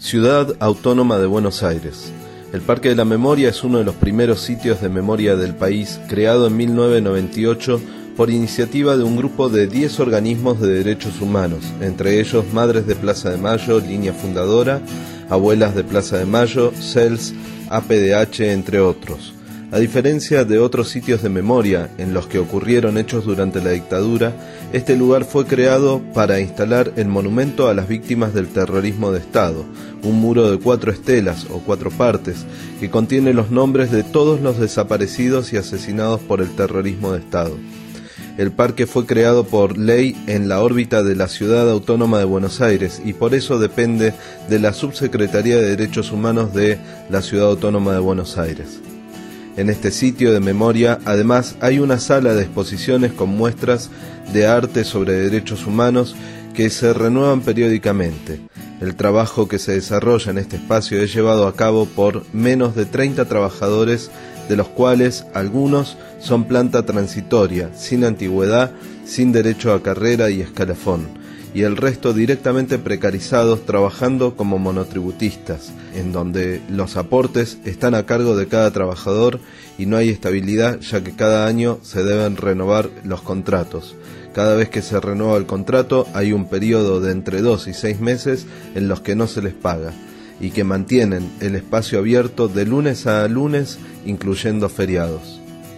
Ciudad Autónoma de Buenos Aires. El Parque de la Memoria es uno de los primeros sitios de memoria del país, creado en 1998 por iniciativa de un grupo de 10 organismos de derechos humanos, entre ellos Madres de Plaza de Mayo, Línea Fundadora, Abuelas de Plaza de Mayo, CELS, APDH, entre otros. A diferencia de otros sitios de memoria en los que ocurrieron hechos durante la dictadura, este lugar fue creado para instalar el monumento a las víctimas del terrorismo de Estado, un muro de 4 estelas o 4 partes que contiene los nombres de todos los desaparecidos y asesinados por el terrorismo de Estado. El parque fue creado por ley en la órbita de la Ciudad Autónoma de Buenos Aires y por eso depende de la Subsecretaría de Derechos Humanos de la Ciudad Autónoma de Buenos Aires. En este sitio de memoria, además, hay una sala de exposiciones con muestras de arte sobre derechos humanos que se renuevan periódicamente. El trabajo que se desarrolla en este espacio es llevado a cabo por menos de 30 trabajadores, de los cuales algunos son planta transitoria, sin antigüedad, sin derecho a carrera y escalafón, y el resto directamente precarizados trabajando como monotributistas, en donde los aportes están a cargo de cada trabajador y no hay estabilidad, ya que cada año se deben renovar los contratos. Cada vez que se renueva el contrato hay un periodo de entre 2 y 6 meses en los que no se les paga y que mantienen el espacio abierto de lunes a lunes, incluyendo feriados.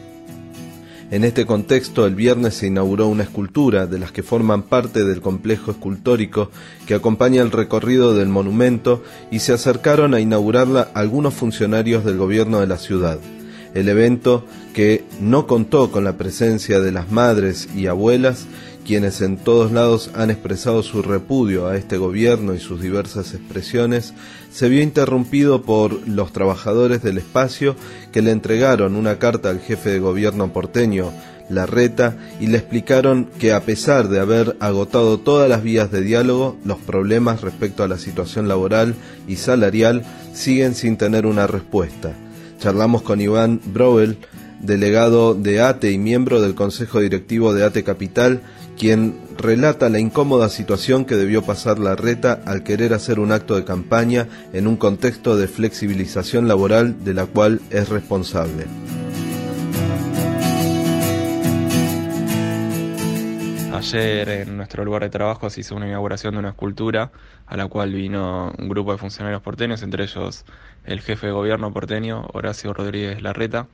En este contexto, el viernes se inauguró una escultura de las que forman parte del complejo escultórico que acompaña el recorrido del monumento y se acercaron a inaugurarla algunos funcionarios del gobierno de la ciudad. El evento, que no contó con la presencia de las madres y abuelas, quienes en todos lados han expresado su repudio a este gobierno y sus diversas expresiones, se vio interrumpido por los trabajadores del espacio que le entregaron una carta al jefe de gobierno porteño, Larreta, y le explicaron que a pesar de haber agotado todas las vías de diálogo, los problemas respecto a la situación laboral y salarial siguen sin tener una respuesta. Charlamos con Iván Broel, delegado de ATE y miembro del Consejo Directivo de ATE Capital, quien relata la incómoda situación que debió pasar Larreta al querer hacer un acto de campaña en un contexto de flexibilización laboral de la cual es responsable. Ayer en nuestro lugar de trabajo se hizo una inauguración de una escultura a la cual vino un grupo de funcionarios porteños, entre ellos el jefe de gobierno porteño, Horacio Rodríguez Larreta,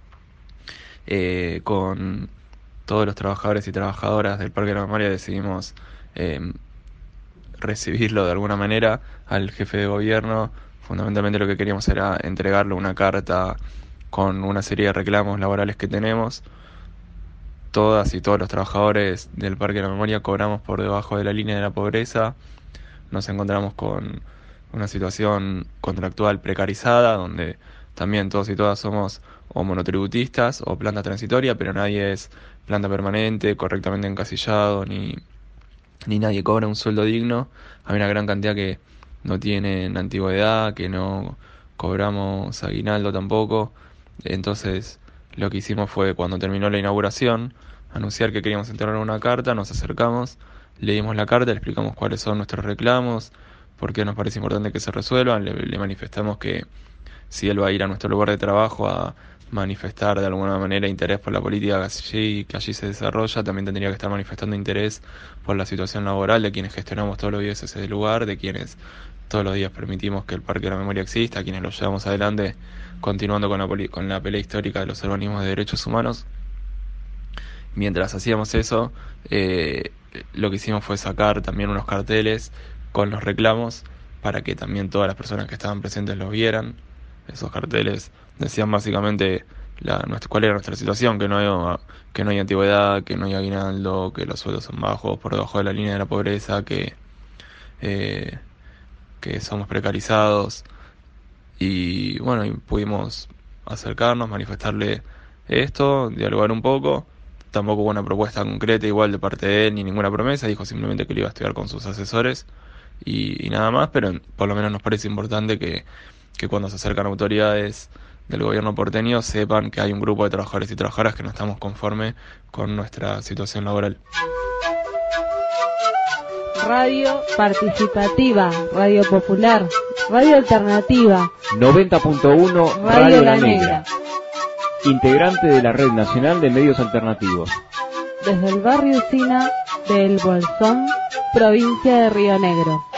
con todos los trabajadores y trabajadoras del Parque de la Memoria decidimos recibirlo de alguna manera al jefe de gobierno. Fundamentalmente lo que queríamos era entregarle una carta con una serie de reclamos laborales que tenemos. Todas y todos los trabajadores del Parque de la Memoria cobramos por debajo de la línea de la pobreza. Nos encontramos con una situación contractual precarizada, donde también todos y todas somos o monotributistas o planta transitoria, pero nadie es planta permanente, correctamente encasillado, ni nadie cobra un sueldo digno. Hay una gran cantidad que no tienen antigüedad, que no cobramos aguinaldo tampoco. Entonces lo que hicimos fue, cuando terminó la inauguración, anunciar que queríamos entregar una carta. Nos acercamos, leímos la carta, le explicamos cuáles son nuestros reclamos, por qué nos parece importante que se resuelvan, le manifestamos que si él va a ir a nuestro lugar de trabajo a manifestar de alguna manera interés por la política que allí se desarrolla, también tendría que estar manifestando interés por la situación laboral de quienes gestionamos todos los días ese lugar, de quienes todos los días permitimos que el Parque de la Memoria exista, quienes lo llevamos adelante continuando con la pelea histórica de los organismos de derechos humanos. Mientras hacíamos eso, lo que hicimos fue sacar también unos carteles con los reclamos para que también todas las personas que estaban presentes los vieran. Esos carteles decían básicamente cuál era nuestra situación, que no hay antigüedad, que no hay aguinaldo, que los sueldos son bajos, por debajo de la línea de la pobreza, que somos precarizados. Y bueno, y pudimos acercarnos, manifestarle esto, dialogar un poco. Tampoco hubo una propuesta concreta igual de parte de él, ni ninguna promesa. Dijo simplemente que lo iba a estudiar con sus asesores y nada más, pero por lo menos nos parece importante que cuando se acercan autoridades del gobierno porteño sepan que hay un grupo de trabajadores y trabajadoras que no estamos conformes con nuestra situación laboral. Radio participativa, radio popular, Radio Alternativa 90.1 Radio La Negra. Integrante de la Red Nacional de Medios Alternativos. Desde el barrio Sina de El Bolsón, provincia de Río Negro.